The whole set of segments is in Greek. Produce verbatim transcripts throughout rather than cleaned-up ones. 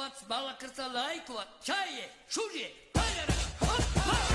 балакуват, балакърта лайкуват, чае, шуже, пайдера, хоп, хоп.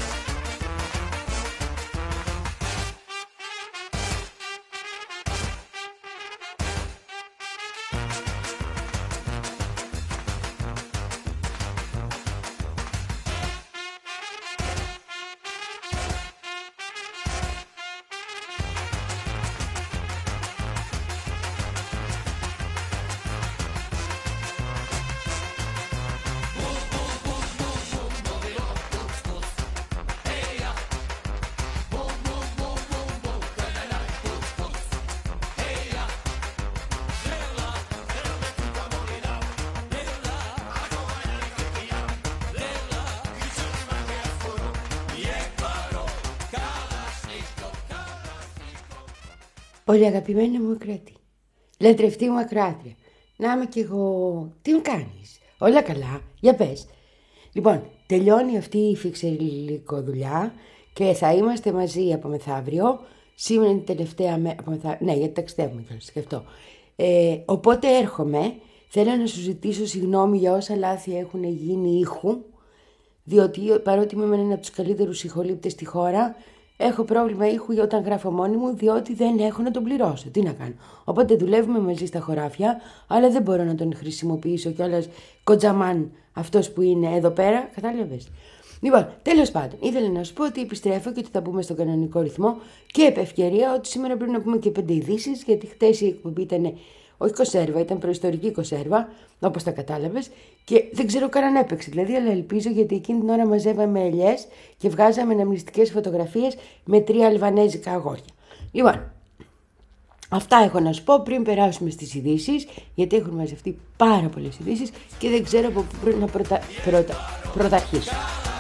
Πολύ αγαπημένη μου Κράτη, λατρευτή μου ακράτρια, να είμαι κι εγώ. Τι μου κάνεις? Όλα καλά? Για πες. Λοιπόν, τελειώνει αυτή η φιξελικοδουλειά και θα είμαστε μαζί από μεθαύριο. Σήμερα είναι η τελευταία μέρα. Μεθα... Ναι, γιατί ταξιδεύουμε κιόλας και αυτό. Ε, οπότε έρχομαι. Θέλω να σου ζητήσω συγγνώμη για όσα λάθη έχουν γίνει ήχου, διότι παρότι είμαι έναν από τους καλύτερους ηχολήπτες στη χώρα, έχω πρόβλημα ήχου όταν γράφω μόνη μου, διότι δεν έχω να τον πληρώσω. Τι να κάνω? Οπότε δουλεύουμε μαζί στα χωράφια, αλλά δεν μπορώ να τον χρησιμοποιήσω κιόλας κοντζαμάν αυτός που είναι εδώ πέρα. Κατάλαβες? Λοιπόν, τέλος πάντων, ήθελα να σου πω ότι επιστρέφω και ότι θα μπούμε στον κανονικό ρυθμό και επ' ευκαιρία ότι σήμερα πρέπει να πούμε και πέντε ειδήσεις, γιατί χτες η εκπομπή ήταν, όχι κονσέρβα, ήταν προϊστορική κονσέρβα, όπως τα κατάλαβες, και δεν ξέρω καν αν έπαιξε. Δηλαδή, αλλά ελπίζω, γιατί εκείνη την ώρα μαζεύαμε ελιές και βγάζαμε αναμνηστικές φωτογραφίες με τρία αλβανέζικα αγόρια. Λοιπόν, αυτά έχω να σου πω πριν περάσουμε στις ειδήσεις, γιατί έχουν μαζευτεί πάρα πολλές ειδήσεις και δεν ξέρω από πού πρέπει να πρωτα... πρωτα... πρωταρχίσω.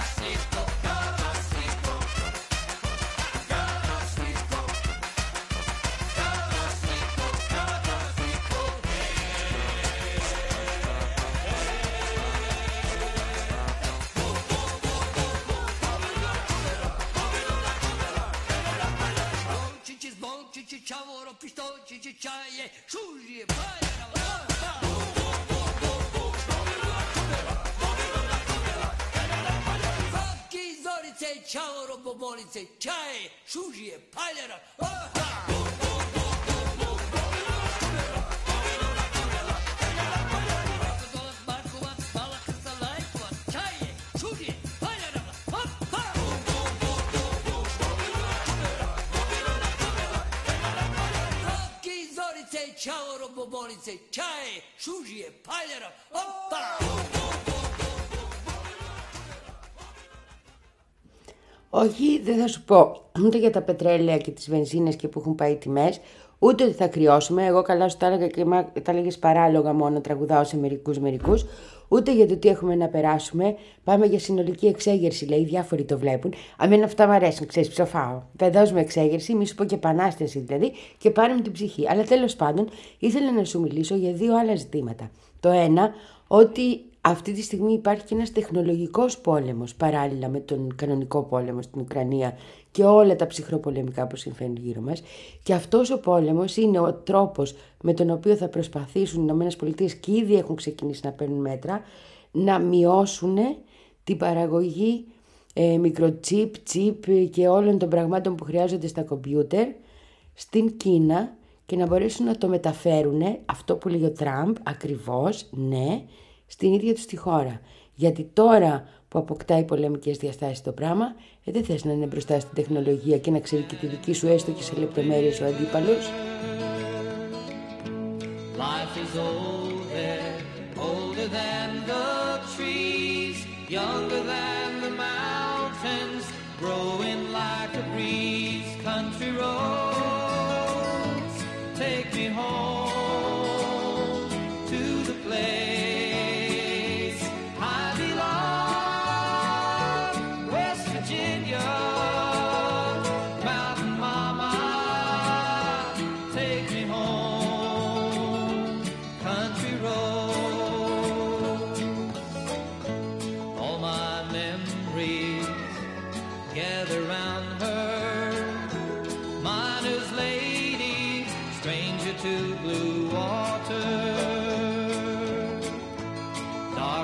Όχι, δεν θα σου πω ούτε για τα πετρέλαια και τις βενζίνες και που έχουν πάει τιμές, ούτε ότι θα κρυώσουμε. Εγώ καλά σου τα έλεγα και τα έλεγες παράλογα, μόνο τραγουδάω σε μερικούς μερικούς. Ούτε για το τι έχουμε να περάσουμε. Πάμε για συνολική εξέγερση, λέει. Διάφοροι το βλέπουν. Αμένα αυτά μου αρέσουν, ξέρεις, ψοφάω. Θα δώσουμε εξέγερση, μη σου πω και επανάσταση δηλαδή, και πάρουμε την ψυχή. Αλλά τέλος πάντων, ήθελα να σου μιλήσω για δύο άλλα ζητήματα. Το ένα, ότι αυτή τη στιγμή υπάρχει και ένας τεχνολογικός πόλεμος παράλληλα με τον κανονικό πόλεμο στην Ουκρανία και όλα τα ψυχροπολεμικά που συμβαίνουν γύρω μας. Και αυτός ο πόλεμος είναι ο τρόπος με τον οποίο θα προσπαθήσουν οι ΗΠΑ, και ήδη έχουν ξεκινήσει να παίρνουν μέτρα, να μειώσουν την παραγωγή ε, μικροτσίπ, τσίπ και όλων των πραγμάτων που χρειάζονται στα κομπιούτερ στην Κίνα και να μπορέσουν να το μεταφέρουν, αυτό που λέει ο Τραμπ ακριβώς, ναι, στην ίδια τους τη χώρα. Γιατί τώρα που αποκτάει πολεμικές διαστάσεις το πράγμα, ε, δεν θες να είναι μπροστά στην τεχνολογία και να ξέρει και τη δική σου έστω και σε λεπτομέρειες ο αντίπαλος. Life is older, older than the trees, younger than the mountains, growing like a breeze. Country roads, take me home to the place. Country road, all my men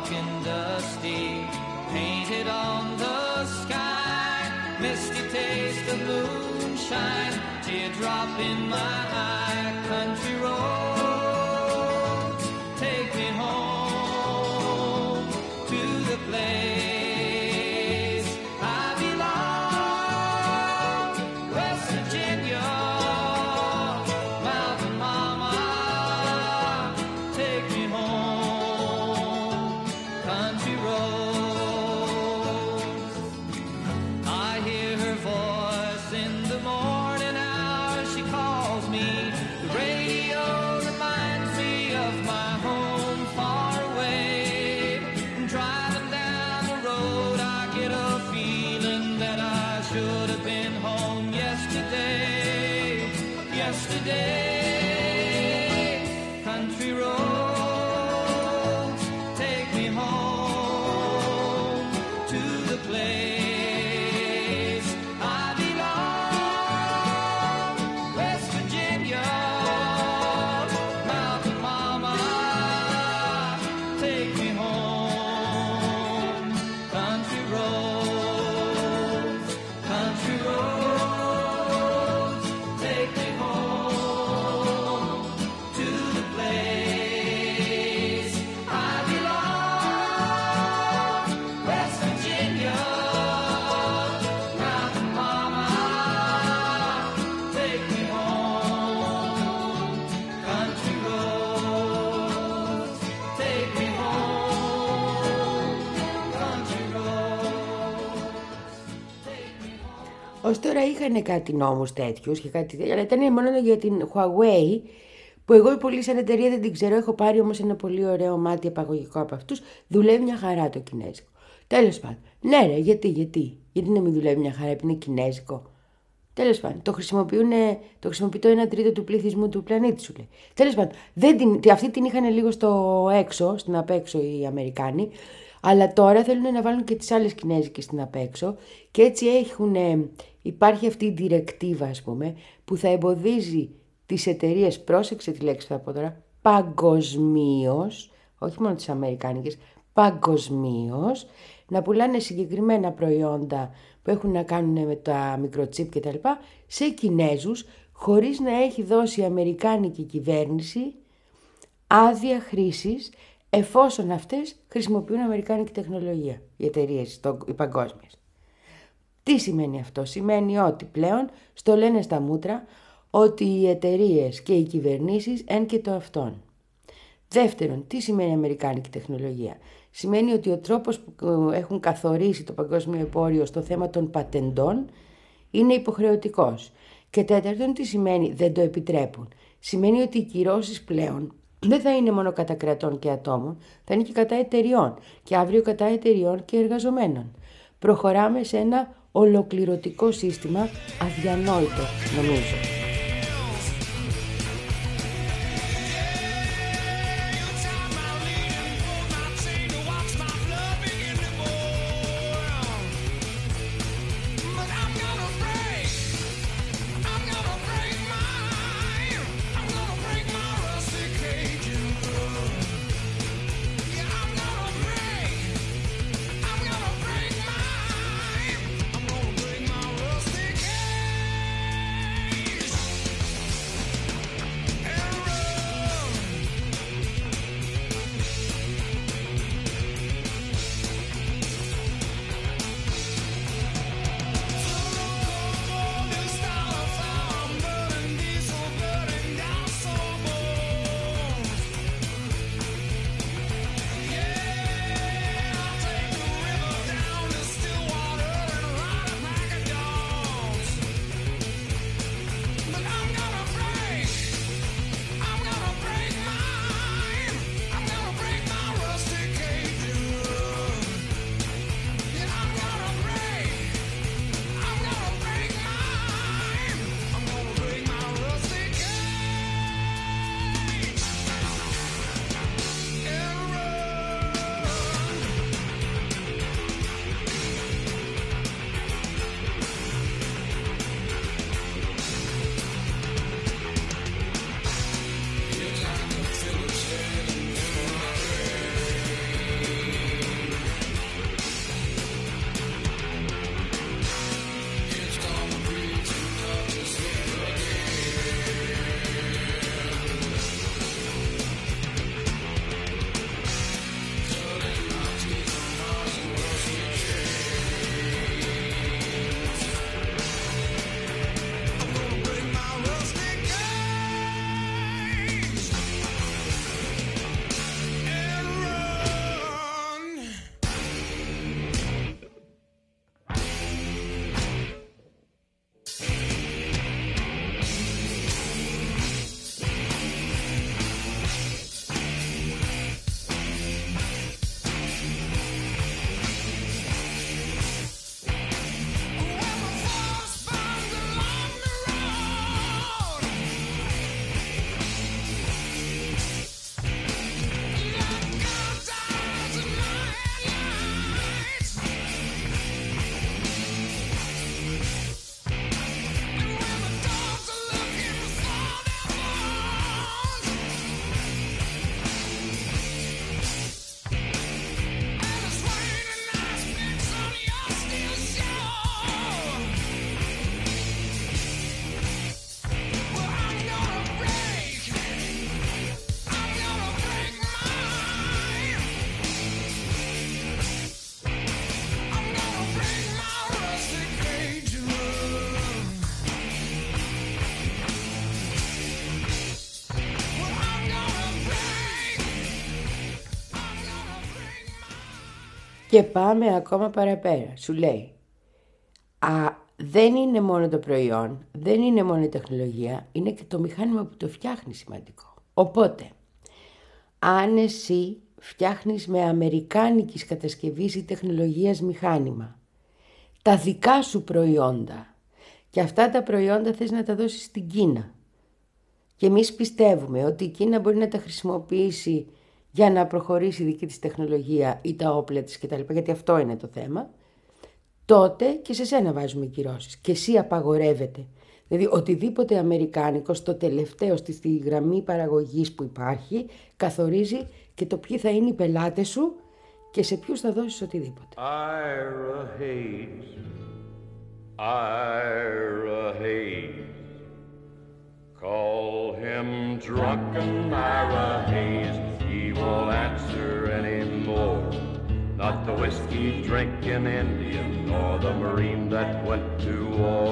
and dusty, painted on the sky, misty taste of moonshine, teardrop in my eye, country roads, take me home to the place I belong, West Virginia, Mountain Mama, take me home, country roads. I hear her voice in the morning hour, she calls me, the radio reminds me of my home far away. Driving down the road I get a feeling that I should have been home yesterday, yesterday. Country roads, take me home to the place I belong, West Virginia, Mountain Mama, take me home, country roads, country roads, take me home to the place I belong, West Virginia, Mountain Mama, take me home, country roads, take me home, country roads, take me home. Ως τώρα είχαν κάτι νόμους τέτοιους και κάτι τέτοιο, αλλά ήταν μόνο για την Huawei, που εγώ πολύ σαν εταιρεία δεν την ξέρω, έχω πάρει όμως ένα πολύ ωραίο μάτι απαγωγικό από αυτούς, δουλεύει μια χαρά το κινέζικο. Τέλος πάντων, ναι ρε, γιατί, γιατί, γιατί να μην δουλεύει μια χαρά, επειδή είναι κινέζικο. Τέλος πάντων, το, το χρησιμοποιεί το ένα τρίτο του πληθυσμού του πλανήτη, σου λέει. Τέλος πάντων, δεν την, αυτή την είχαν λίγο στο έξω, στην απέξω οι Αμερικάνοι, αλλά τώρα θέλουν να βάλουν και τις άλλες κινέζικες στην απέξω και έτσι έχουν, υπάρχει αυτή η διρεκτίβα, ας πούμε, που θα εμποδίζει τις εταιρείες, πρόσεξε τη λέξη που θα πω τώρα, παγκοσμίως, όχι μόνο τις αμερικάνικες, παγκοσμίως, να πουλάνε συγκεκριμένα προϊόντα που έχουν να κάνουν με τα μικροτσίπ και τα λοιπά, σε Κινέζους, χωρίς να έχει δώσει η αμερικάνικη κυβέρνηση άδεια χρήσης, εφόσον αυτές χρησιμοποιούν αμερικάνικη τεχνολογία, οι εταιρείες, οι παγκόσμιες. Τι σημαίνει αυτό? Σημαίνει ότι πλέον στο λένε στα μούτρα ότι οι εταιρείες και οι κυβερνήσεις εν και το αυτόν. Δεύτερον, τι σημαίνει αμερικάνικη τεχνολογία? Σημαίνει ότι ο τρόπος που έχουν καθορίσει το παγκόσμιο εμπόριο στο θέμα των πατεντών είναι υποχρεωτικός. Και τέταρτον, τι σημαίνει δεν το επιτρέπουν? Σημαίνει ότι οι κυρώσεις πλέον δεν θα είναι μόνο κατά κρατών και ατόμων, θα είναι και κατά εταιριών και αύριο κατά εταιριών και εργαζομένων. Προχωράμε σε ένα ολοκληρωτικό σύστημα αδιανόητο, νομίζω. Και πάμε ακόμα παραπέρα. Σου λέει, α, δεν είναι μόνο το προϊόν, δεν είναι μόνο η τεχνολογία, είναι και το μηχάνημα που το φτιάχνει σημαντικό. Οπότε, αν εσύ φτιάχνεις με αμερικάνικης κατασκευής ή τεχνολογίας μηχάνημα τα δικά σου προϊόντα και αυτά τα προϊόντα θες να τα δώσεις στην Κίνα και εμείς πιστεύουμε ότι η Κίνα μπορεί να τα χρησιμοποιήσει για να προχωρήσει η δική της τεχνολογία ή τα όπλα της κτλ, γιατί αυτό είναι το θέμα, τότε και σε σένα βάζουμε κυρώσεις και εσύ απαγορεύεται. Δηλαδή οτιδήποτε αμερικάνικο στο τελευταίο, στη, στη γραμμή παραγωγής που υπάρχει, καθορίζει και το ποιοι θα είναι οι πελάτες σου και σε ποιους θα δώσεις οτιδήποτε. Ira Hayes, Ira Hayes, call him drunken Ira Hayes, he won't answer anymore. Not the whiskey-drinking Indian, nor the Marine that went to war.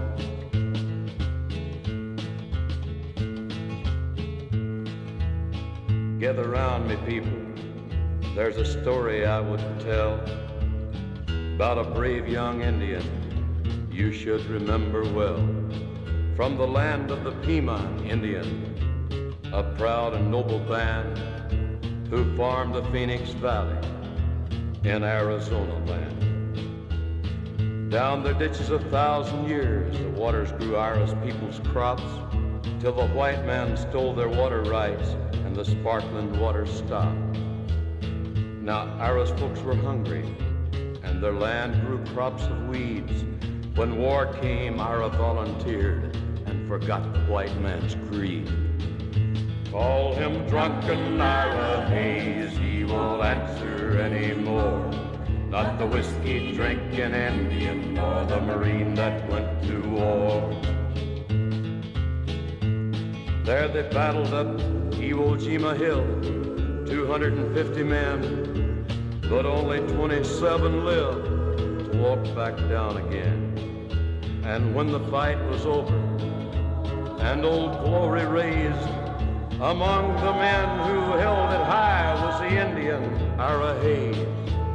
Gather round me, people. There's a story I would tell about a brave young Indian you should remember well. From the land of the Pima Indian, a proud and noble band who farmed the Phoenix Valley in Arizona land. Down their ditches a thousand years, the waters grew Ira's people's crops, till the white man stole their water rights and the sparkling water stopped. Now Ira's folks were hungry, and their land grew crops of weeds. When war came, Ira volunteered and forgot the white man's greed. Call him drunken Ira Hayes, he won't answer anymore. Not the whiskey-drinking Indian, nor the Marine that went to war. There they battled up Iwo Jima Hill, two hundred fifty men, but only twenty-seven lived to walk back down again. And when the fight was over and Old Glory raised, among the men who held it high was the Indian Ira Hayes.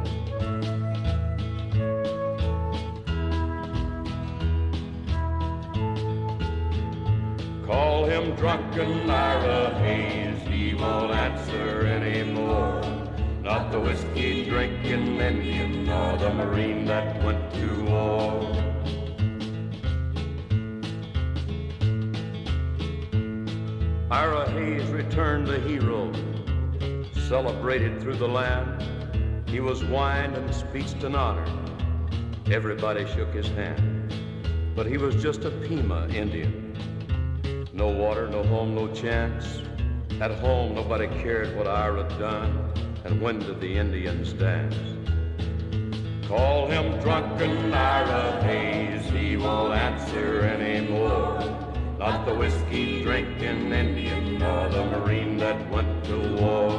Call him drunken Ira Hayes, he won't answer anymore. Not the whiskey-drinking Indian, nor the Marine that went to war. Ira Hayes returned the hero, celebrated through the land. He was wined and speeched and honored. Everybody shook his hand, but he was just a Pima Indian. No water, no home, no chance. At home, nobody cared what Ira done, and when did the Indians dance? Call him drunken Ira Hayes, he won't answer anymore. Not the whiskey-drinking Indian, nor the Marine that went to war.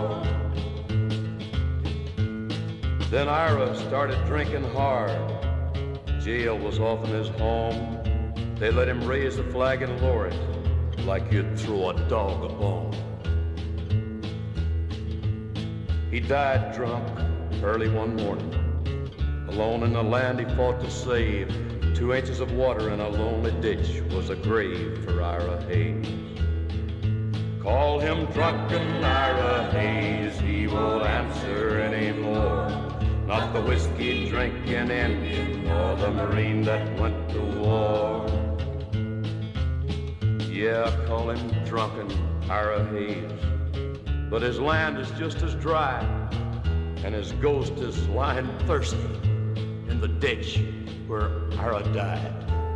Then Ira started drinking hard. Jail was often his home. They let him raise the flag and lower it, like you'd throw a dog a bone. He died drunk early one morning. Alone in the land he fought to save, two inches of water in a lonely ditch was a grave for Ira Hayes. Call him drunken Ira Hayes, he won't answer anymore. Not the whiskey-drinking Indian, nor the Marine that went to war. Yeah, call him drunken Ira Hayes, but his land is just as dry, and his ghost is lying thirsty in the ditch where Ira died.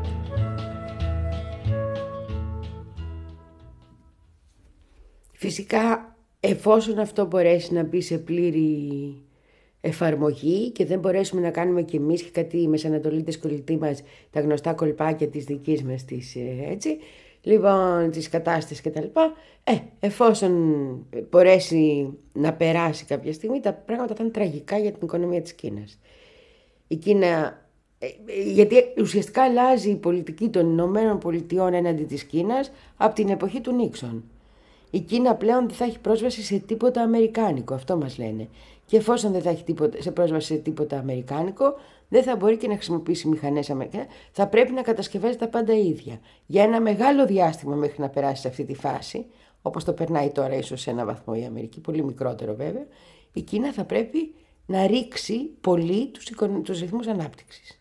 Φυσικά, εφόσον αυτό μπορέσει να μπει σε πλήρη εφαρμογή και δεν μπορέσουμε να κάνουμε κι εμείς και κάτι μεσανατολίτες κολλητοί μας τα γνωστά κολπάκια της δικής μας της, έτσι, λοιπόν, της κατάστασης και τα λοιπά, ε, εφόσον μπορέσει να περάσει κάποια στιγμή, τα πράγματα θα είναι τραγικά για την οικονομία της Κίνας. Η Κίνα, ε, γιατί ουσιαστικά αλλάζει η πολιτική των Ηνωμένων Πολιτειών έναντι της Κίνας από την εποχή του Νίξον. η Κίνα πλέον δεν θα έχει πρόσβαση σε τίποτα αμερικάνικο, αυτό μας λένε. Και εφόσον δεν θα έχει τίποτα, σε πρόσβαση σε τίποτα αμερικάνικο, δεν θα μπορεί και να χρησιμοποιήσει μηχανές αμερικάνικες, θα πρέπει να κατασκευάζει τα πάντα ίδια. Για ένα μεγάλο διάστημα μέχρι να περάσει σε αυτή τη φάση, όπως το περνάει τώρα ίσως σε ένα βαθμό η Αμερική, πολύ μικρότερο βέβαια, η Κίνα θα πρέπει να ρίξει πολύ τους, τους ρυθμούς ανάπτυξης.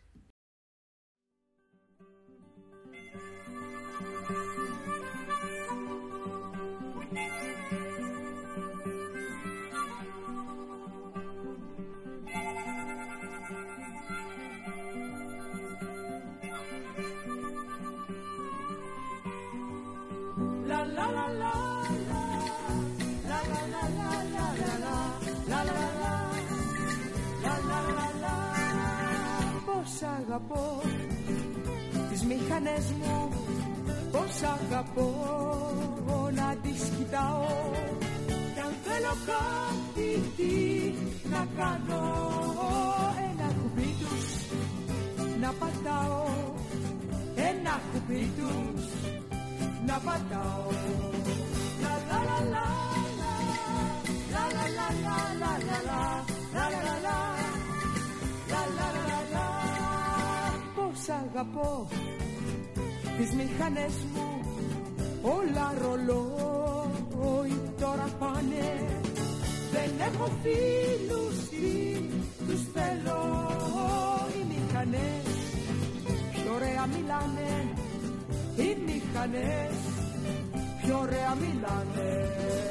Πώς αγαπώ τις μηχανές μου, πώς αγαπώ να τις κοιτάω. Κι αν θέλω κάτι τι να κάνω, ένα κουμπί τους να πατάω, ένα κουμπί τους να πατάω. La la la la la la la la la la la la la la la la la la la. Πώς αγαπώ τις μηχανές μου, όλα ρολόι τώρα πάνε. Δεν έχω φίλους τι τους θέλω. Οι μηχανές πιο ωραία μιλάνε, οι μηχανές πιο ωραία μιλάνε.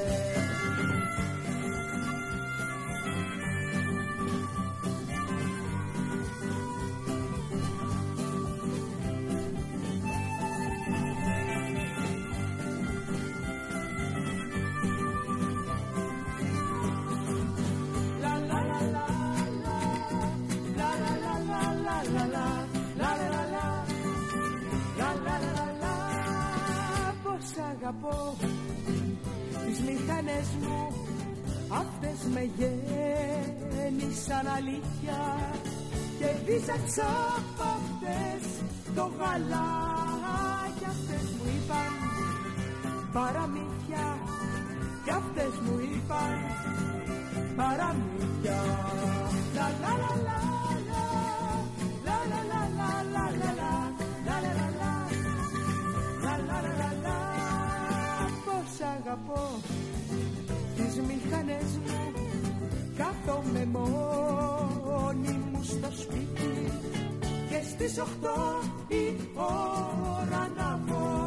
Αγαπώ τις μηχανές μου, αυτές με γέννησαν αλήθεια και δίζαξα απ' αυτές το γάλα. Κι αυτές μου είπαν παραμύθια, κι αυτές μου είπαν παραμύθια. La la la la la la la la la la la la la la la la la la la. Πώς αγαπώ τις μηχανές μου, κάθομαι μόνη μου στο σπίτι και στις οχτώ η ώρα να βγω.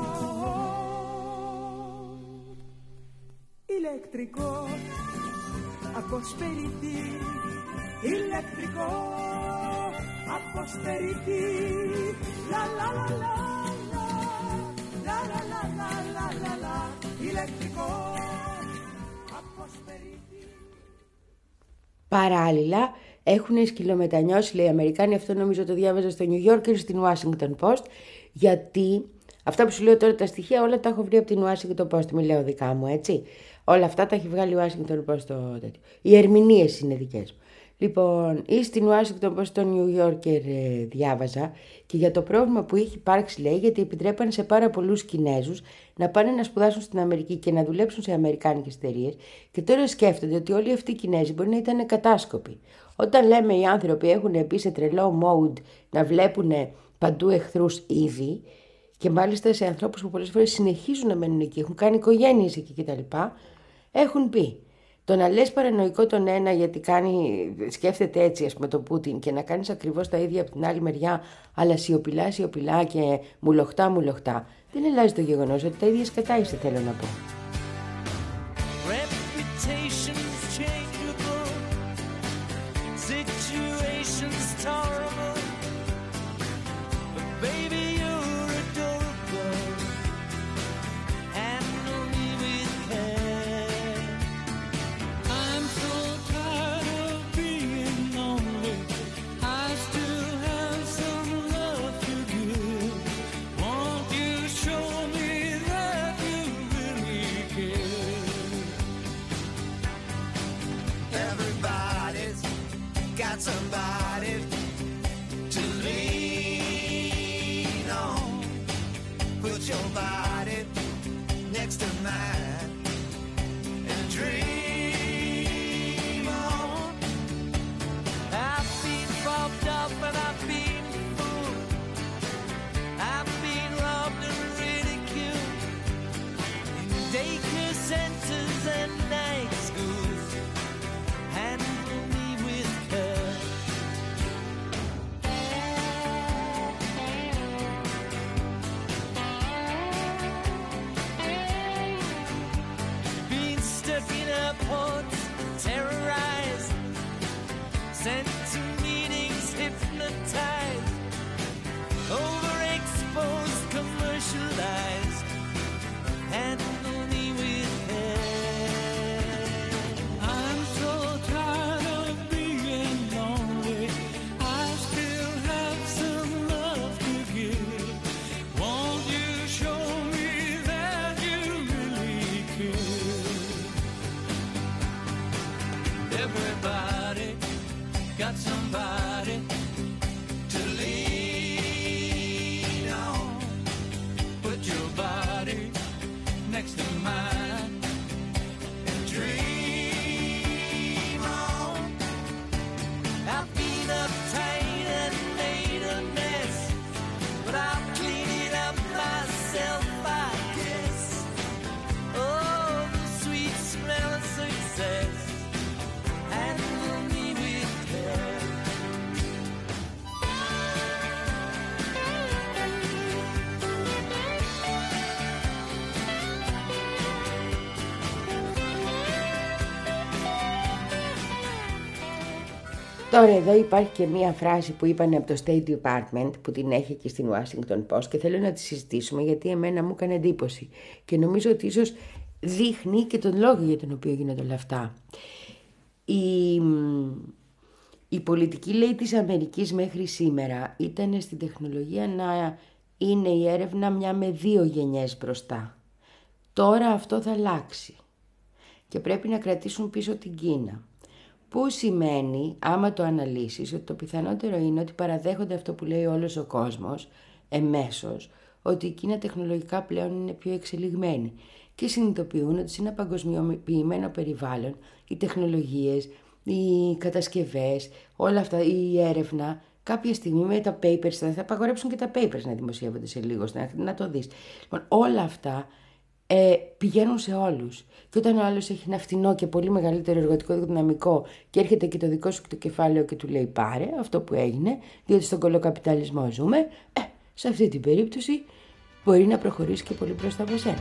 Ηλεκτρικό αποσπεριτή, ηλεκτρικό αποσπεριτή. La la la la la la la la la la la la. Ηλεκτρικό αποσπεριτή. Παράλληλα έχουν σκυλομετανιώσει, λέει οι Αμερικάνοι, αυτό νομίζω το διάβαζα στο New Yorker, στην Washington Post, γιατί αυτά που σου λέω τώρα τα στοιχεία όλα τα έχω βρει από την Washington Post, μην λέω δικά μου, έτσι. Όλα αυτά τα έχει βγάλει η Washington Post το τέτοιο. Οι ερμηνείες είναι δικές μου. Λοιπόν, ή στην Washington Post, στο New Yorker ε, διάβαζα και για το πρόβλημα που είχε υπάρξει, λέει, γιατί επιτρέπανε σε πάρα πολλούς Κινέζους να πάνε να σπουδάσουν στην Αμερική και να δουλέψουν σε αμερικάνικες εταιρείες και τώρα σκέφτονται ότι όλοι αυτοί οι Κινέζοι μπορεί να ήταν κατάσκοποι. Όταν λέμε οι άνθρωποι έχουν μπει σε τρελό mode να βλέπουν παντού εχθρούς ήδη και μάλιστα σε ανθρώπους που πολλές φορές συνεχίζουν να μένουν εκεί, έχουν κάνει οικογένειες εκεί κτλ. Έχουν πει. Το να λες παρανοϊκό τον ένα γιατί κάνει, σκέφτεται έτσι, ας πούμε, τον Πούτιν και να κάνεις ακριβώς τα ίδια από την άλλη μεριά, αλλά σιωπηλά σιωπηλά και μουλοχτά μουλοχτά, δεν αλλάζει το γεγονός ότι τα ίδια σκατά είστε, θέλω να πω. Somebody to lean on. Put your body next to mine. sent to meetings hypnotized, overexposed, commercialized. Handle me with care. I'm so tired of being lonely. I still have some love to give. Won't you show me that you really care? Everybody got somebody to lean on. Put your body next to mine and dream on. I've been uptight and made a mess, but I'll clean it up myself, I guess. Oh, the sweet smell of success. Handle me with care. Τώρα εδώ υπάρχει και μία φράση που είπαν από το State Department, που την έχει και στην Washington Post, και θέλω να τη συζητήσουμε γιατί εμένα μου έκανε εντύπωση και νομίζω ότι ίσως δείχνει και τον λόγο για τον οποίο γίνονται όλα αυτά. Η, η πολιτική, λέει, της Αμερικής μέχρι σήμερα ήταν στην τεχνολογία να είναι η έρευνα μια με δύο γενιές μπροστά. Τώρα αυτό θα αλλάξει και πρέπει να κρατήσουν πίσω την Κίνα. Που σημαίνει, άμα το αναλύσεις, ότι το πιθανότερο είναι ότι παραδέχονται αυτό που λέει όλος ο κόσμος εμέσως, ότι η Κίνα τεχνολογικά πλέον είναι πιο εξελιγμένη και συνειδητοποιούν ότι σε ένα παγκοσμιοποιημένο περιβάλλον οι τεχνολογίες, οι κατασκευές, όλα αυτά, η έρευνα, κάποια στιγμή με τα papers, θα απαγορέψουν και τα papers να δημοσιεύονται σε λίγο, να, να το δεις. Λοιπόν, όλα αυτά ε, πηγαίνουν σε όλους. Και όταν ο άλλος έχει ένα φτηνό και πολύ μεγαλύτερο εργατικό δυναμικό και έρχεται και το δικό σου το κεφάλαιο και του λέει πάρε αυτό που έγινε, διότι στον κολοκαπιταλισμό ζούμε, ε, σε αυτή την περίπτωση μπορεί να προχωρήσει και πολύ μπροστά από σένα.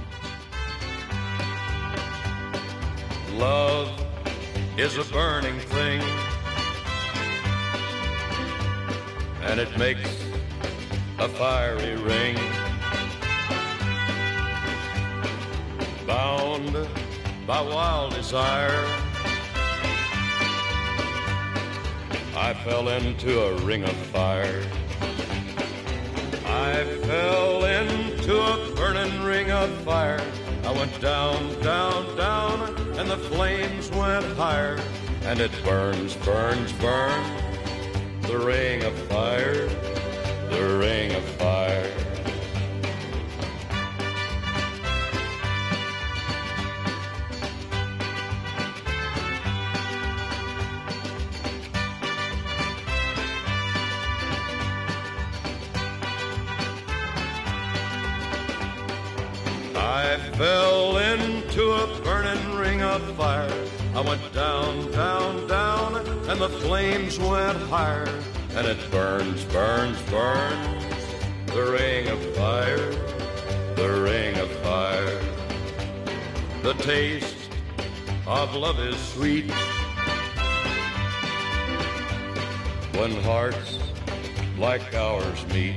Love is a burning thing, and it makes a fiery ring. Bound by wild desire, I fell into a ring of fire. I fell into a burning ring of fire. I went down, down, down, and the flames went higher. And it burns, burns, burns, the ring of fire, the ring of fire. I fell into a burning ring of fire. I went down, down, down, and the flames went higher. And it burns, burns, burns, the ring of fire, the ring of fire. The taste of love is sweet when hearts like ours meet.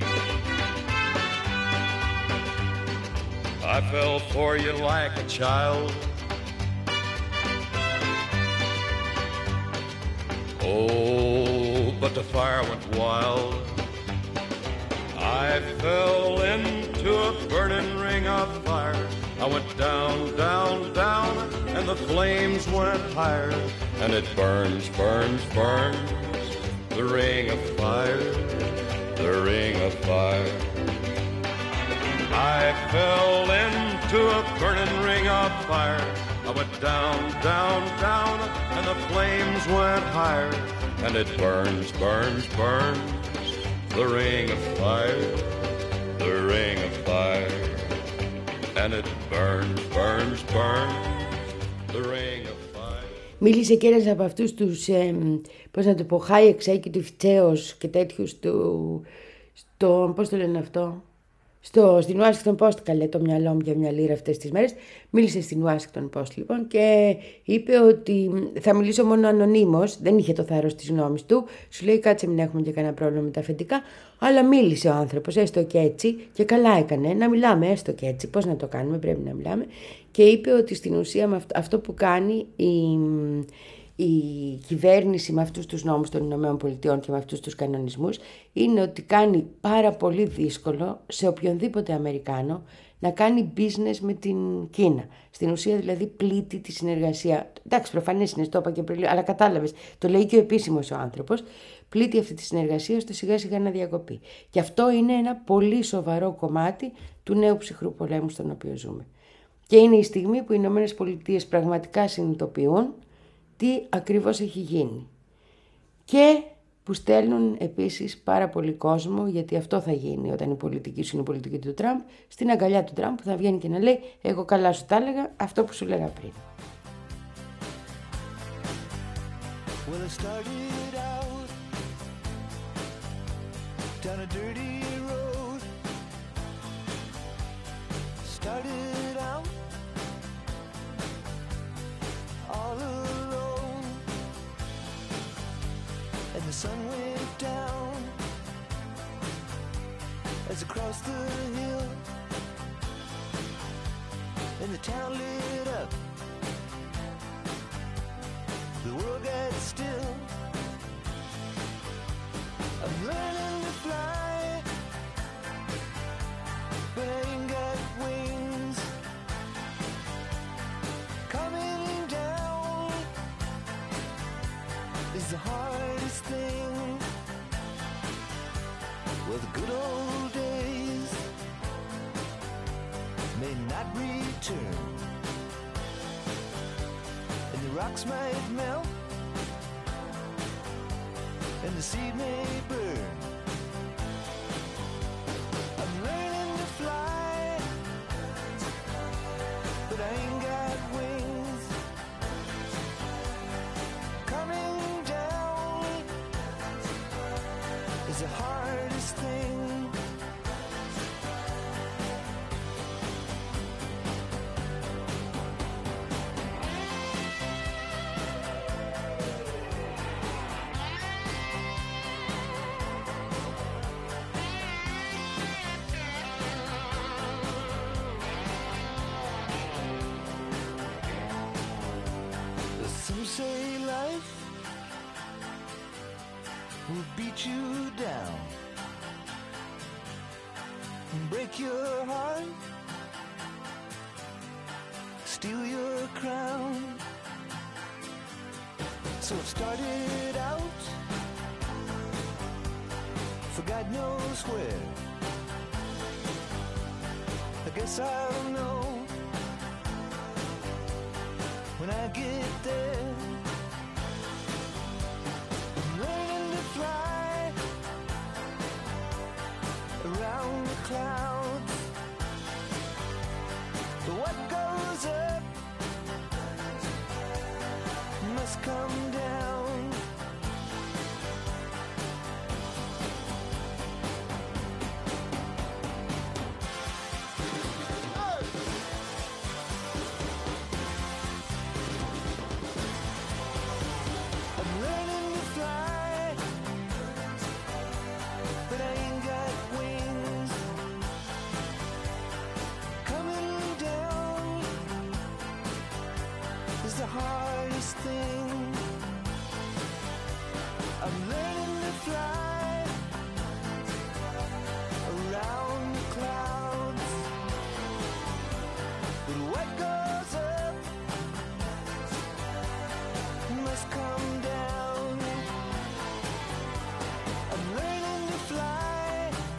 I fell for you like a child. Oh, but the fire went wild. I fell into a burning ring of fire. I went down, down, down, and the flames went higher. And it burns, burns, burns, the ring of fire, the ring of fire. I fell into a burning ring of fire. I went down, down, down, and the flames went higher. And it burns, burns, burns, the ring of fire, the ring of fire. And it burns, burns, burns, the ring of fire. Μίλησε και ένας από αυτούς τους, ε, πώς να το πω, high executive θέος και τέτοιους του, στο, πώς το λένε αυτό, Στο, στην Washington Post, καλέ το μυαλό μου για μια λίρα αυτές τις μέρες, μίλησε στην Washington Post λοιπόν και είπε ότι θα μιλήσω μόνο ανωνύμως, δεν είχε το θάρρος της γνώμης του, σου λέει κάτσε μην έχουμε και κανένα πρόβλημα με τα αφεντικά, αλλά μίλησε ο άνθρωπος έστω και έτσι και καλά έκανε να μιλάμε έστω και έτσι, πώς να το κάνουμε, πρέπει να μιλάμε, και είπε ότι στην ουσία με αυτό, αυτό που κάνει η... η κυβέρνηση με αυτούς τους νόμους των Ηνωμένων Πολιτειών και με αυτούς τους κανονισμούς είναι ότι κάνει πάρα πολύ δύσκολο σε οποιονδήποτε Αμερικάνο να κάνει business με την Κίνα. Στην ουσία δηλαδή πλήττει τη συνεργασία. Εντάξει, προφανές είναι, το είπα και πριν, αλλά κατάλαβες, το λέει και ο επίσημος ο άνθρωπος, πλήττει αυτή τη συνεργασία ώστε σιγά σιγά να διακοπεί. Και αυτό είναι ένα πολύ σοβαρό κομμάτι του νέου ψυχρού πολέμου στον οποίο ζούμε. Και είναι η στιγμή που οι Ηνωμένες Πολιτείες πραγματικά συνειδητοποιούν τι ακριβώς έχει γίνει. Και που στέλνουν επίσης πάρα πολύ κόσμο, γιατί αυτό θα γίνει όταν η πολιτική σου είναι η πολιτική του Τραμπ, στην αγκαλιά του Τραμπ που θα βγαίνει και να λέει εγώ καλά σου τα έλεγα, αυτό που σου λέγα πριν. Well, I started out down a dirty road. Started out all alone, and the sun went down as I crossed the hill, and the town lit up. The world got still. I'm learning to fly, but I ain't got wings. Coming down is the hardest thing. Well, the good old days may not return, and the rocks might melt, and the seed may burn. I'm learning to fly, but I ain't got wings. Coming down is the hardest thing. Some say life will beat you down and break your heart, steal your crown. So it started out for God knows where. I guess I'll know when I get there. I'm learning to fly around the clouds. What goes up must come down. The hardest thing. I'm learning to fly around the clouds, but what goes up must come down. I'm learning to fly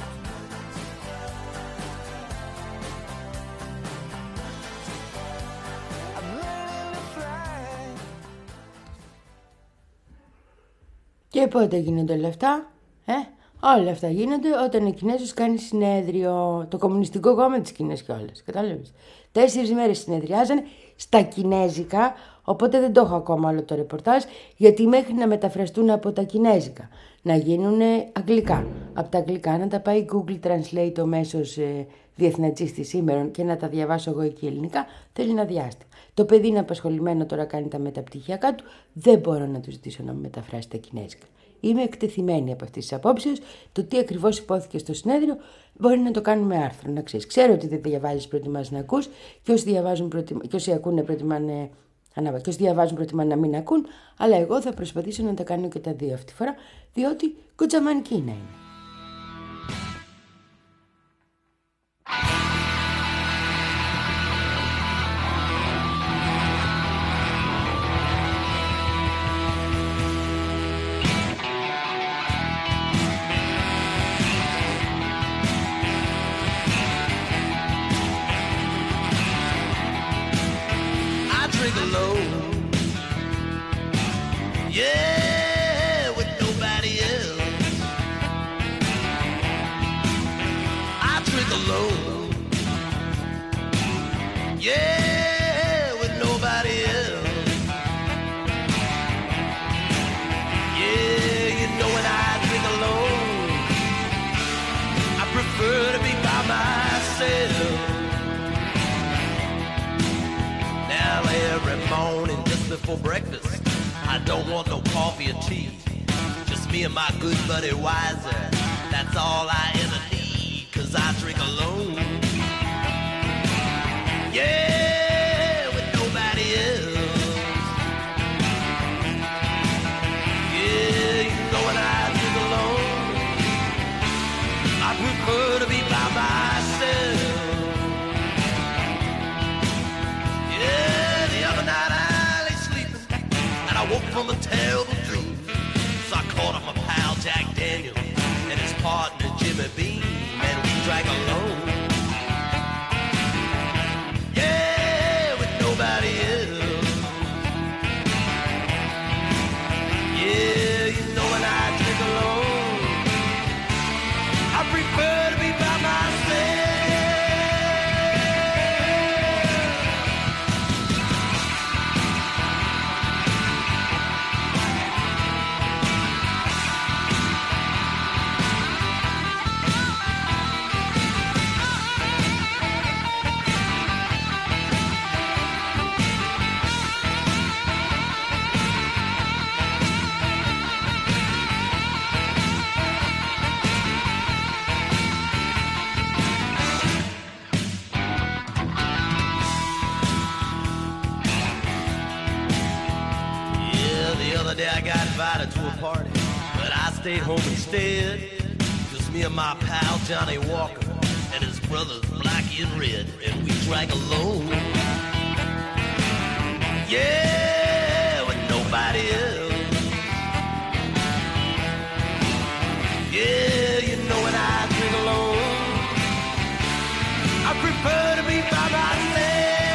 I'm learning to fly. Και πότε γίνονται όλα αυτά, ε? Όλα αυτά γίνονται όταν ο Κινέζος κάνει συνέδριο, το Κομμουνιστικό Κόμμα της Κίνας κιόλας, κατάλαβες. Τέσσερις μέρες συνεδριάζανε στα κινέζικα, Οπότε δεν το έχω ακόμα όλο το ρεπορτάζ, γιατί μέχρι να μεταφραστούν από τα κινέζικα, να γίνουν αγγλικά. Από τα αγγλικά να τα πάει Google Translate ο μέσος ε, διεθνατσίστης σήμερα και να τα διαβάσω εγώ εκεί ελληνικά, θέλει ένα διάστημα. Το παιδί είναι απασχολημένο τώρα, κάνει τα μεταπτυχιακά του, δεν μπορώ να του ζητήσω να μου μεταφράσει τα κινέζικα. Είμαι εκτεθειμένη από αυτή τη απόψεω. Το τι ακριβώς υπόθηκε στο συνέδριο μπορεί να το κάνουμε άρθρο. Να ξέρεις. Ξέρω ότι δεν διαβάζεις, προτιμάς να ακούς, και όσοι, διαβάζουν, προτιμα... και όσοι ακούνε προτιμάνε. Ανάβα. Και όσοι διαβάζουν προτιμάνε να μην ακούν, αλλά εγώ θα προσπαθήσω να τα κάνω και τα δύο αυτή τη φορά, διότι κοτσαμανική να είναι. Yeah, with nobody else. I drink alone. Yeah, with nobody else. Yeah, you know when I drink alone, I prefer to be by myself. Now every morning just before breakfast, I don't want no coffee or tea. Just me and my good buddy Wiser. That's all I ever need, 'cause I drink alone. Yeah, with nobody else. Yeah, you know when I drink alone, I prefer to be by myself. Yeah, the other night I I woke from a terrible dream. So I called up my pal Jack Daniels and his partner Jimmy Beam, and we drank alone. Yeah, with nobody else. Yeah, you know when I drink alone, I prefer to be by myself. I got invited to a party, but I stayed home instead. Just me and my pal Johnny Walker and his brothers Blackie and Red, and we drank alone. Yeah, with nobody else. Yeah, you know when I drink alone, I prefer to be by myself.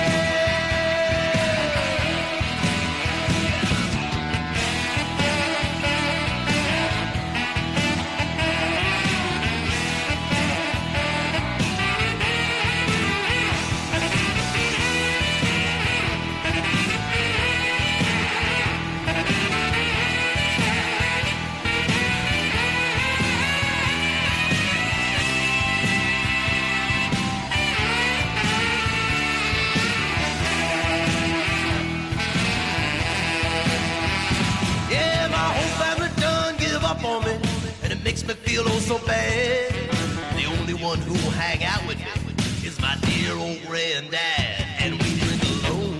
On me, and it makes me feel oh so bad. The only one who'll hang out with me is my dear old granddad, and we drink alone.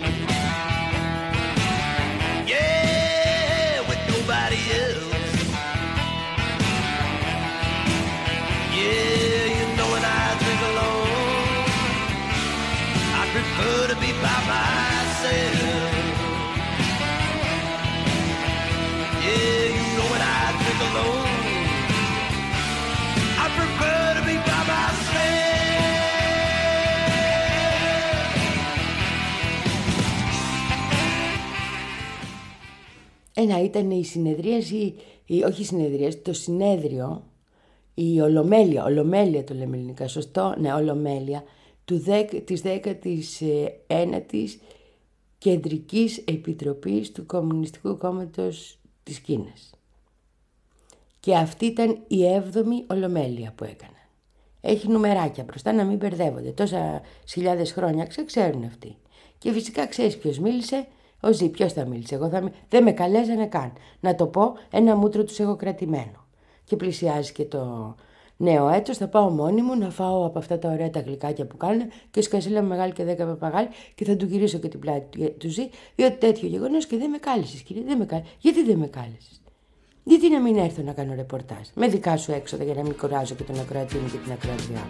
Yeah, with nobody else. Yeah, you know when I drink alone, I prefer to be by myself. Yeah, you know when I drink alone, I prefer to be by myself. Ένα ήταν η συνεδρίαση, η, όχι η συνεδρίαση, το συνέδριο, η ολομέλεια, ολομέλεια το λέμε ελληνικά, σωστό, ναι, ολομέλεια, του δέκα, της δέκατης ένατης Κεντρικής Επιτροπής του Κομμουνιστικού Κόμματος της Κίνας. Και αυτή ήταν η έβδομη ολομέλεια που έκαναν. Έχει νουμεράκια μπροστά, να μην μπερδεύονται. Τόσα χιλιάδες χρόνια ξέρουν αυτοί. Και φυσικά ξέρεις ποιος μίλησε. Ο Ζη, ποιος θα μίλησε. Εγώ θα μι... Δεν με καλέσανε καν. Να το πω, ένα μούτρο τους έχω κρατημένο. Και πλησιάζει και το νέο έτος. Θα πάω μόνη μου να φάω από αυτά τα ωραία τα γλυκάκια που κάνουν και σκασίλα μεγάλη και δέκα παπαγάλη και θα του γυρίσω και την πλάτη του Ζη. Διότι τέτοιο γεγονός και δεν με κάλεσες, κύριε. Δεν με κάλεσες. Γιατί δεν με κάλεσες. Γιατί να μην έρθω να κάνω ρεπορτάζ με δικά σου έξοδα για να μην κουράζω και τον ακροατή μου και την ακροατριά.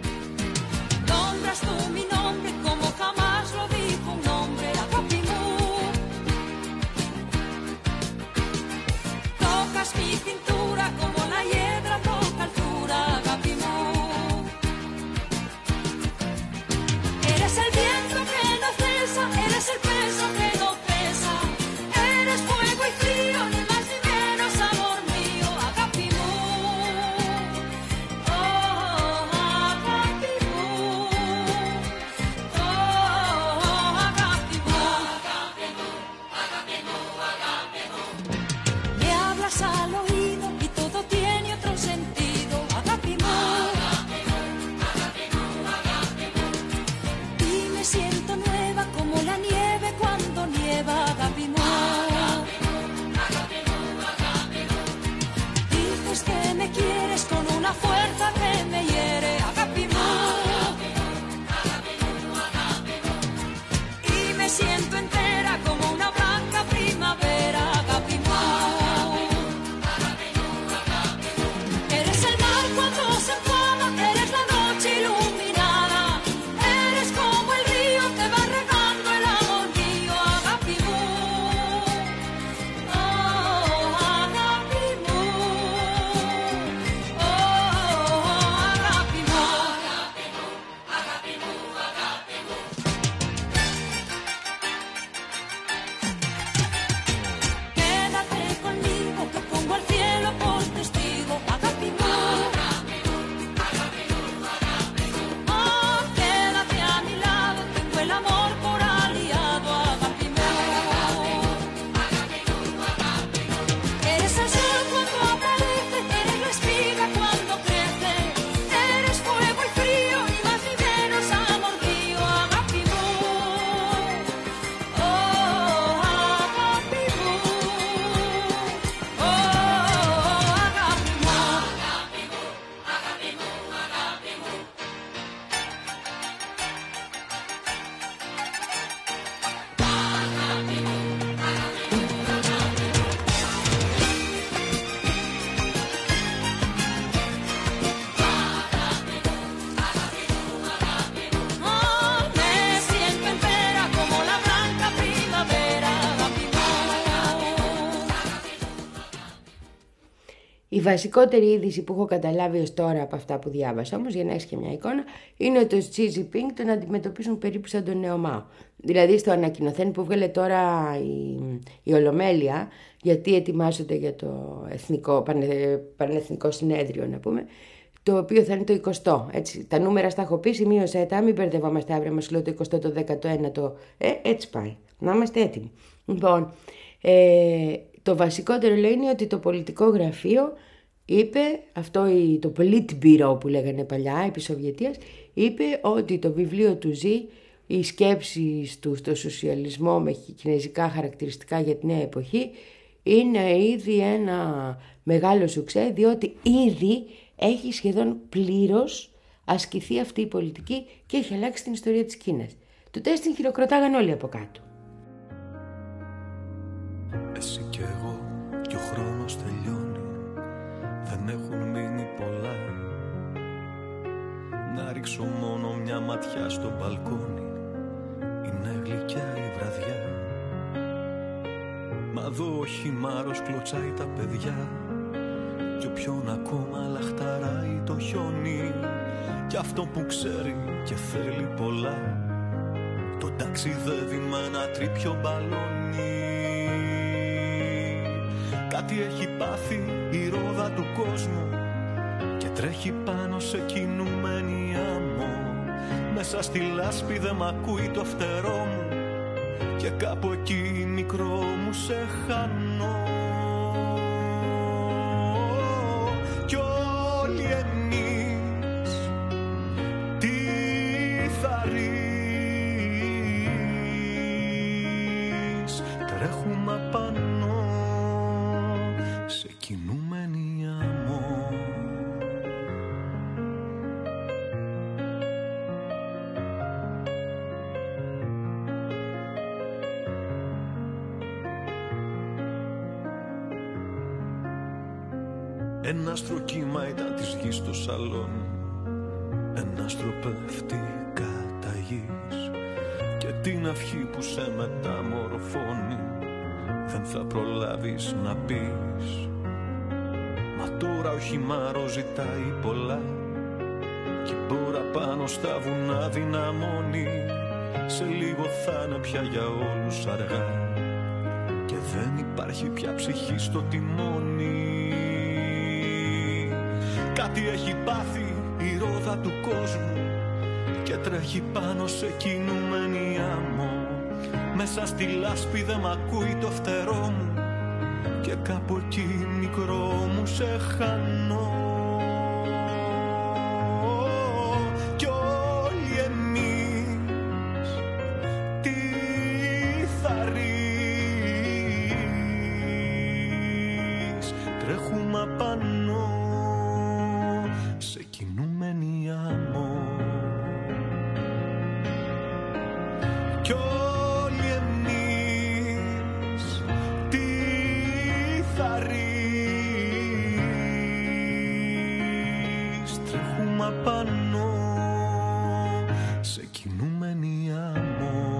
Η βασικότερη είδηση που έχω καταλάβει ως τώρα από αυτά που διάβασα, όμως για να έχεις και μια εικόνα, είναι ότι το Xi Jinping τον αντιμετωπίζουν περίπου σαν τον νέο Μάο. Δηλαδή στο ανακοινωθέν που βγάλε τώρα η, η Ολομέλεια, γιατί ετοιμάζονται για το εθνικό, πανε, πανεθνικό συνέδριο να πούμε, το οποίο θα είναι το εικοστό. Έτσι. Τα νούμερα στα έχω πει, σημείωσέ τα, μην μπερδευόμαστε αύριο, μας λέω το εικοστό, το δέκατο ένατο, ε, έτσι πάει, να είμαστε έτοιμοι. Λοιπόν, ε, το βασικότερο λέει είναι ότι το πολιτικό γραφείο είπε, αυτό το Politburo που λέγανε παλιά επί Σοβιετίας, είπε ότι το βιβλίο του Ζη, οι σκέψεις του στο σοσιαλισμό με κινέζικα χαρακτηριστικά για τη νέα εποχή, είναι ήδη ένα μεγάλο σουξέ, διότι ήδη έχει σχεδόν πλήρως ασκηθεί αυτή η πολιτική και έχει αλλάξει την ιστορία της Κίνας. Το τεστ την χειροκροτάγαν όλοι από κάτω. Εσύ κι εγώ κι ο χρόνος τελειώνει, δεν έχουν μείνει πολλά. Να ρίξω μόνο μια ματιά στο μπαλκόνι, είναι γλυκιά η βραδιά. Μα δω ο χυμάρος κλωτσάει τα παιδιά, κι όποιον ακόμα λαχταράει το χιόνι. Κι αυτό που ξέρει και θέλει πολλά, το ταξιδεύει με ένα τρίπιο μπαλόνι. Κάτι έχει πάθει η ρόδα του κόσμου και τρέχει πάνω σε κινούμενη άμμο. Μέσα στη λάσπη δε μ' ακούει το φτερό μου, και κάπου εκεί μικρό μου σε χάνω. Κι όλοι εμείς τι θα ρεις, τρέχουμε απάνω σε κινούμενη άμμο. Ένα άστρο κύμα ήταν της γης στο σαλόνι, ένα άστρο πέφτει κατά γης, και την αυχή που σε μεταμορφώνει δεν θα προλάβεις να πεις. Μα τώρα ο χυμάρος ζητάει πολλά και η μπόρα πάνω στα βουνά δυναμώνει. Σε λίγο θα είναι πια για όλους αργά και δεν υπάρχει πια ψυχή στο τιμόνι. Κάτι έχει πάθει η ρόδα του κόσμου και τρέχει πάνω σε κινούμενη άμμο. Μέσα στη λάσπη δεν μ' ακούει το φτερό μου και κάπου εκεί μικρό μου σε χάνω. Κι όλοι εμείς τι θα ρεις, τρέχουμε απάνω σε κινούμενη άμμο. Κι όλοι εμείς τι θα ρεις, τρέχουμε απάνω σε κινούμενη άμμο.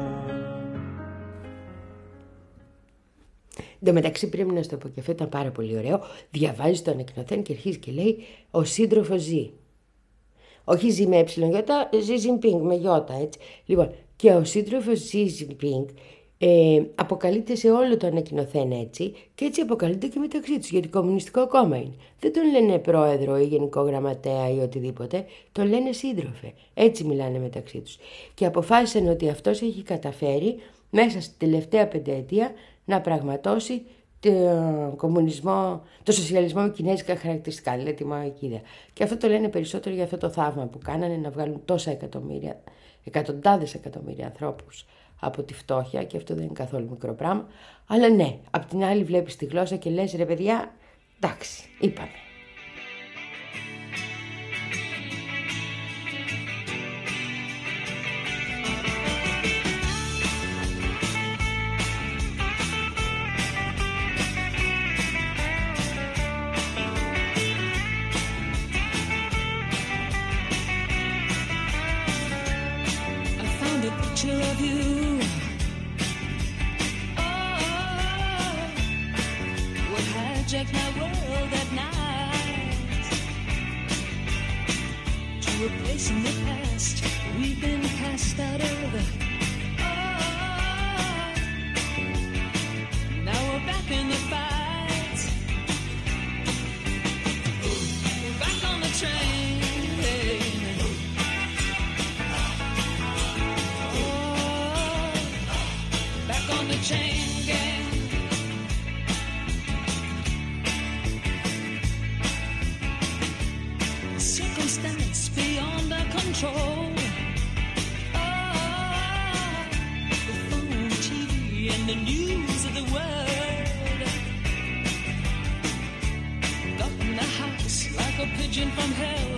Εν τω μεταξύ πρέπει να στο πω και αυτό ήταν πάρα πολύ ωραίο. Διαβάζει το ανεκνοθέν και αρχίζει και λέει ο σύντροφος ζει. Όχι ζει με ε, ζει Ζιμπίνγκ με γιώτα, έτσι. Λοιπόν, και ο σύντροφος ζει Ζιμπίνγκ ε, αποκαλείται σε όλο το ανακοινωθέν έτσι, και έτσι αποκαλείται και μεταξύ τους, γιατί κομμουνιστικό κόμμα είναι. Δεν τον λένε πρόεδρο ή γενικό γραμματέα ή οτιδήποτε, τον λένε σύντροφε. Έτσι μιλάνε μεταξύ τους. Και αποφάσισαν ότι αυτός έχει καταφέρει μέσα στην τελευταία πενταετία να πραγματώσει το κομμουνισμό, το σοσιαλισμό με κινέζικα χαρακτηριστικά, λέει τη Μαοϊκίδα. Και αυτό το λένε περισσότερο για αυτό το θαύμα που κάνανε, να βγάλουν τόσα εκατομμύρια, εκατοντάδες εκατομμύρια ανθρώπους από τη φτώχεια, και αυτό δεν είναι καθόλου μικρό πράγμα. Αλλά ναι, απ' την άλλη βλέπεις τη γλώσσα και λες ρε παιδιά, εντάξει, είπαμε. Of you, oh, would hijack my world at night to a place in the past we've been cast out of. Oh, now we're back in the fight. We're back on the train. Chain gang. Circumstance beyond our control. Oh, the phone, T V, and the news of the world got in the house like a pigeon from hell.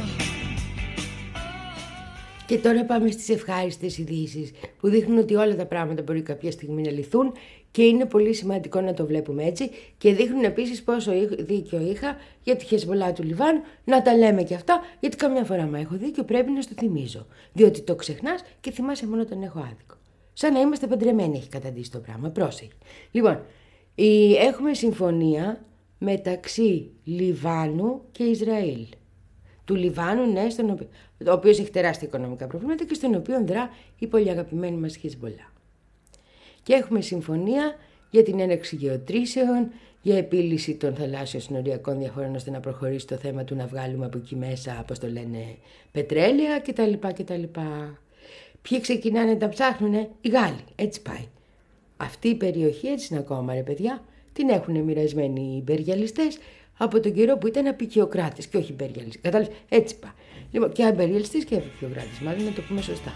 Και τώρα πάμε στις ευχάριστες ειδήσεις που δείχνουν ότι όλα τα πράγματα μπορεί κάποια στιγμή να λυθούν, και είναι πολύ σημαντικό να το βλέπουμε έτσι, και δείχνουν επίσης πόσο δίκιο είχα για τη Χεσμολά του Λιβάνου, να τα λέμε και αυτά, γιατί καμιά φορά μα έχω δίκιο πρέπει να στο θυμίζω, διότι το ξεχνάς και θυμάσαι μόνο όταν έχω άδικο. Σαν να είμαστε παντρεμένοι έχει καταντήσει το πράγμα, πρόσεχε. Λοιπόν, έχουμε συμφωνία μεταξύ Λιβάνου και Ισραήλ. Του Λιβάνου, ναι, στον οποίο, ο οποίος έχει τεράστια οικονομικά προβλήματα και στον οποίο δρά η πολύ αγαπημένη μας Χεσμολά. Και έχουμε συμφωνία για την έναρξη γεωτρήσεων, για επίλυση των θαλάσσιων συνοριακών διαφορών, ώστε να προχωρήσει το θέμα του να βγάλουμε από εκεί μέσα, όπως το λένε, πετρέλαια κτλ. κτλ. Ποιοι ξεκινάνε να τα ψάχνουνε? Οι Γάλλοι. Έτσι πάει. Αυτή η περιοχή έτσι είναι ακόμα, ρε παιδιά. Την έχουν μοιρασμένοι οι υπεριαλιστές από τον καιρό που ήταν απικιοκράτες και όχι υπεριαλιστές. Κατάλαβες, έτσι πάει. Λοιπόν, και υπεριαλιστές και απικιοκράτες, μάλλον να το πούμε σωστά.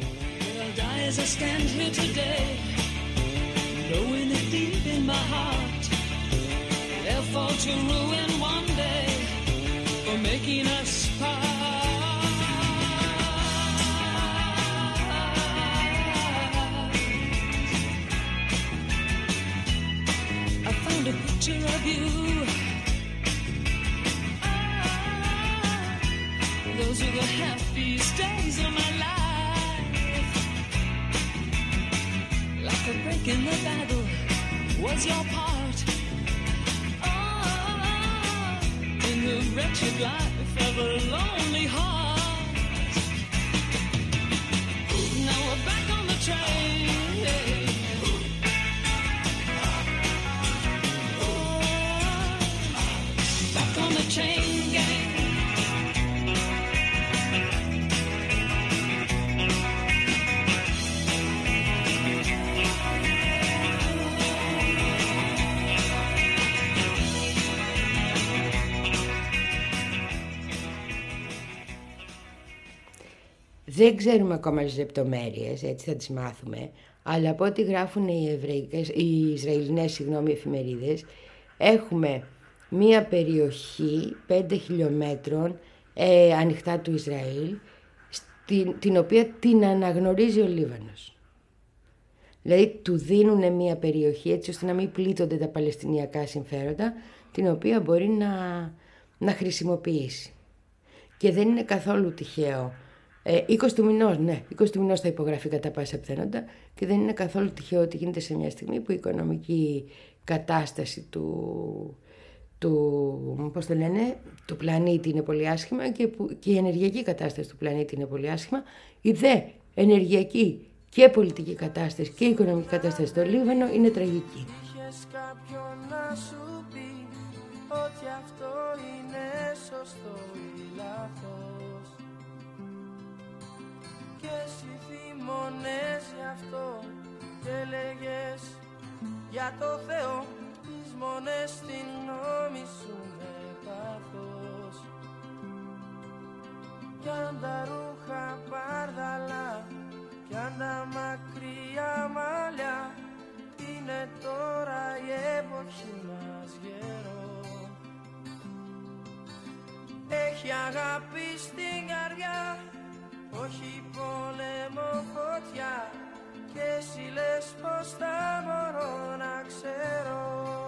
A picture of you. Those were the happiest days of my life. Like a break in the battle was your part. Oh, in the wretched life of a lonely heart. Now we're back on the train. On the chain gang. Δεν ξέρουμε ακόμα τις λεπτομέρειες, έτσι θα τις μάθουμε, αλλά από ό,τι γράφουν οι, Εβραϊκές, οι Ισραηλινές συγγνώμη, εφημερίδες, έχουμε μία περιοχή πέντε χιλιόμετρων ε, ανοιχτά του Ισραήλ, στην, την οποία την αναγνωρίζει ο Λίβανος. Δηλαδή του δίνουν μία περιοχή έτσι ώστε να μην πλήττονται τα παλαιστινιακά συμφέροντα, την οποία μπορεί να, να χρησιμοποιήσει. Και δεν είναι καθόλου τυχαίο. Ε, είκοσι του μηνός, ναι, είκοσι του μηνός θα υπογραφεί κατά πάσα πιθανότητα και δεν είναι καθόλου τυχαίο ότι γίνεται σε μια στιγμή που η οικονομική κατάσταση του... του, πώς το λένε, του πλανήτη είναι πολύ άσχημα και, που, και η ενεργειακή κατάσταση του πλανήτη είναι πολύ άσχημα. Η δε ενεργειακή και πολιτική κατάσταση και η οικονομική κατάσταση στο Λίβανο είναι τραγική. Είχες κάποιον να σου πει ότι αυτό είναι σωστό ή λάθος και εσύ θυμώνες γι' αυτό και λέγες για το Θεό τις μόνες στην γνώμη σου με πάθος. Κι αν τα ρούχα μπαρδαλά κι αν τα μακριά μαλλιά είναι τώρα η εποχή μας γερό. Έχει αγάπη στην καρδιά, όχι πόλεμο φωτιά και εσύ λες πως θα μπορώ να ξέρω.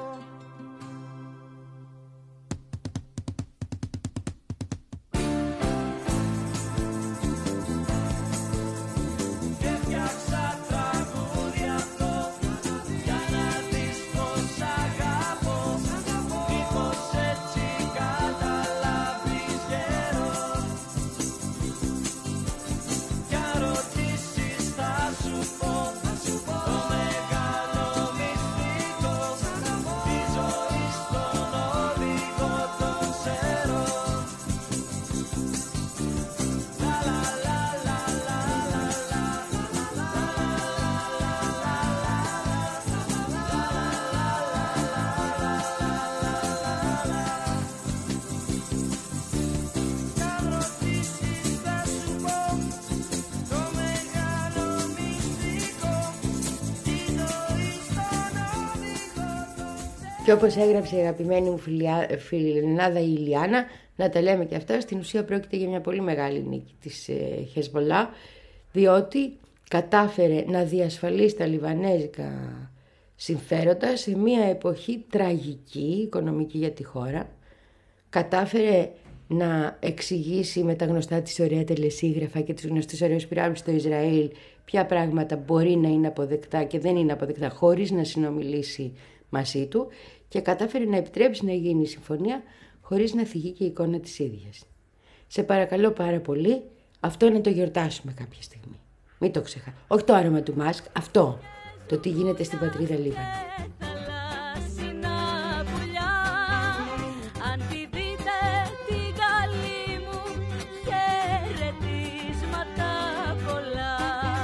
Και όπως έγραψε η αγαπημένη μου φιλενάδα η Ηλιάνα, να τα λέμε και αυτά, στην ουσία πρόκειται για μια πολύ μεγάλη νίκη της Χεσμολά, διότι κατάφερε να διασφαλίσει τα λιβανέζικα συμφέροντα σε μια εποχή τραγική, οικονομική για τη χώρα. Κατάφερε να εξηγήσει με τα γνωστά της ωραία τελεσίγραφα και τις γνωστές ωραίες πυράβλους στο Ισραήλ ποια πράγματα μπορεί να είναι αποδεκτά και δεν είναι αποδεκτά χωρίς να συνομιλήσει μαζί του, και κατάφερε να επιτρέψει να γίνει η συμφωνία χωρίς να θυγεί και η εικόνα της ίδιας. Σε παρακαλώ πάρα πολύ, αυτό να το γιορτάσουμε κάποια στιγμή. Μην το ξεχάσουμε. Όχι το άρωμα του Μάσκ, αυτό. Το τι γίνεται στην πατρίδα Λίβανο. Πολλά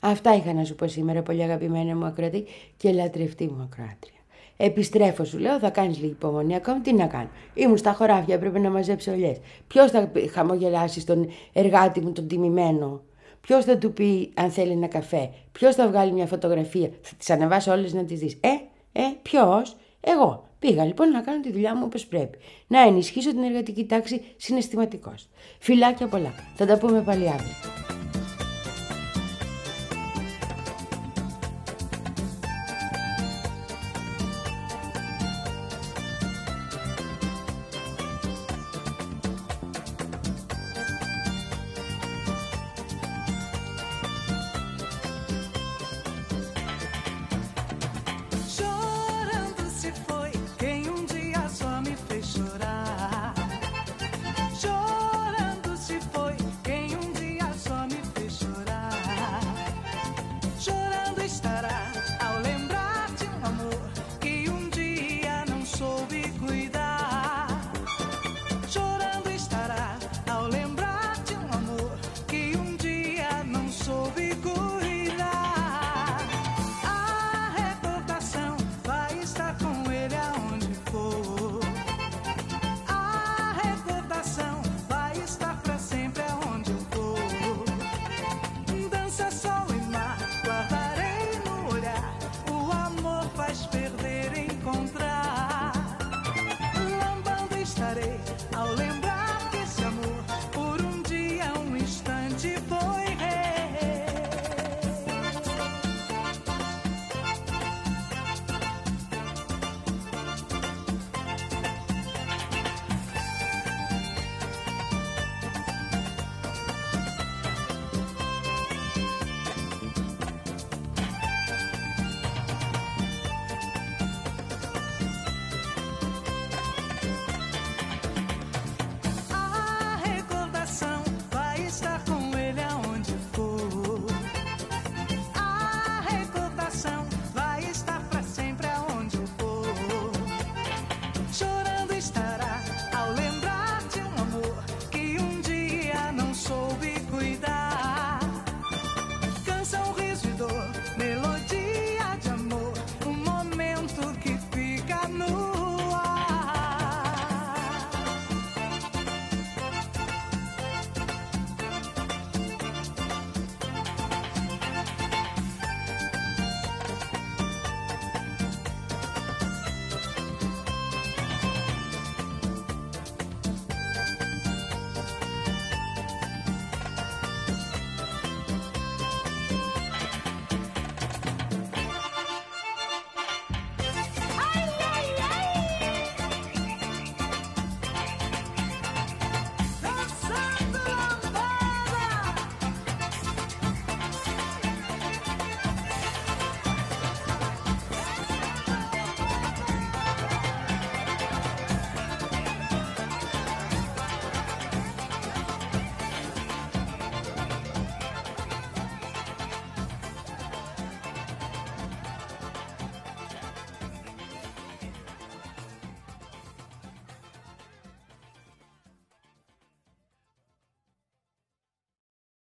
Αυτά είχα να σου πω σήμερα, πολύ αγαπημένα μου ακροατή και λατρευτή μου ακροάτρια. Επιστρέφω, σου λέω, θα κάνεις λίγη υπομονή ακόμη. Τι να κάνω. Ήμουν στα χωράφια, έπρεπε να μαζέψω ολιές. Ποιος θα χαμογελάσει στον εργάτη μου τον τιμημένο? Ποιος θα του πει αν θέλει ένα καφέ? Ποιος θα βγάλει μια φωτογραφία? Θα τις ανεβάσω όλες να τις δεις. Ε, ε, ποιος? Εγώ. Πήγα λοιπόν να κάνω τη δουλειά μου όπως πρέπει. Να ενισχύσω την εργατική τάξη συναισθηματικώς. Φιλάκια πολλά. Θα τα πούμε πάλι αύριο. Dança só